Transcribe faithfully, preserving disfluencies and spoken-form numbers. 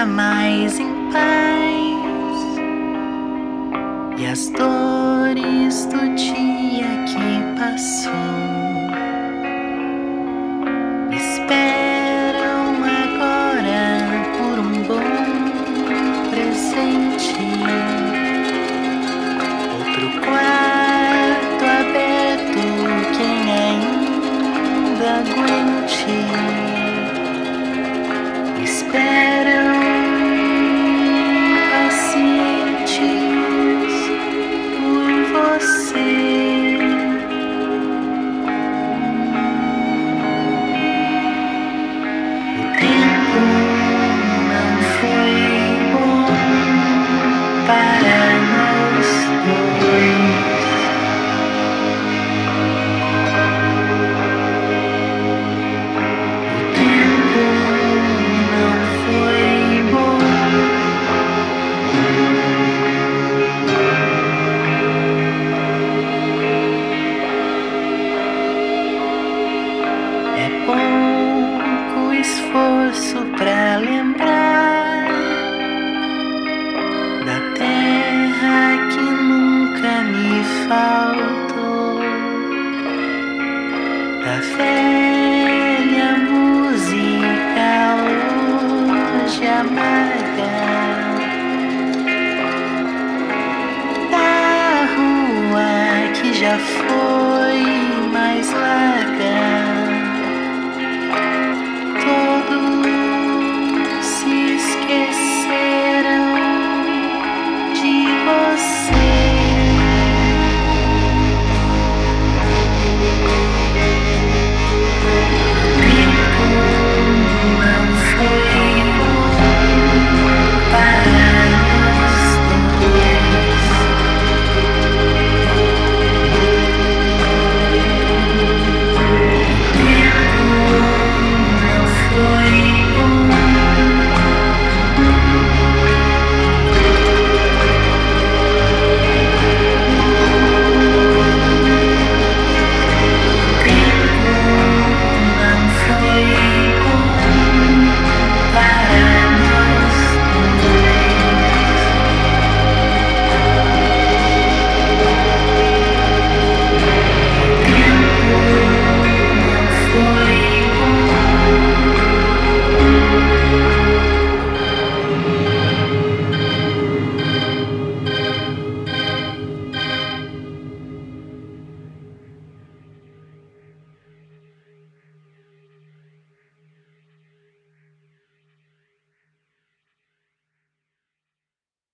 dia mais em paz e as dores do dia que passou me esperam agora por um bom presente. Outro quarto aberto, quem ainda aguente. Me esperam pacientes por você. O tempo não foi bom para nós dois. O tempo não foi bom. É pouco esforço pra lembrar da terra que nunca me faltou, da velha música hoje amarga, da rua que já foi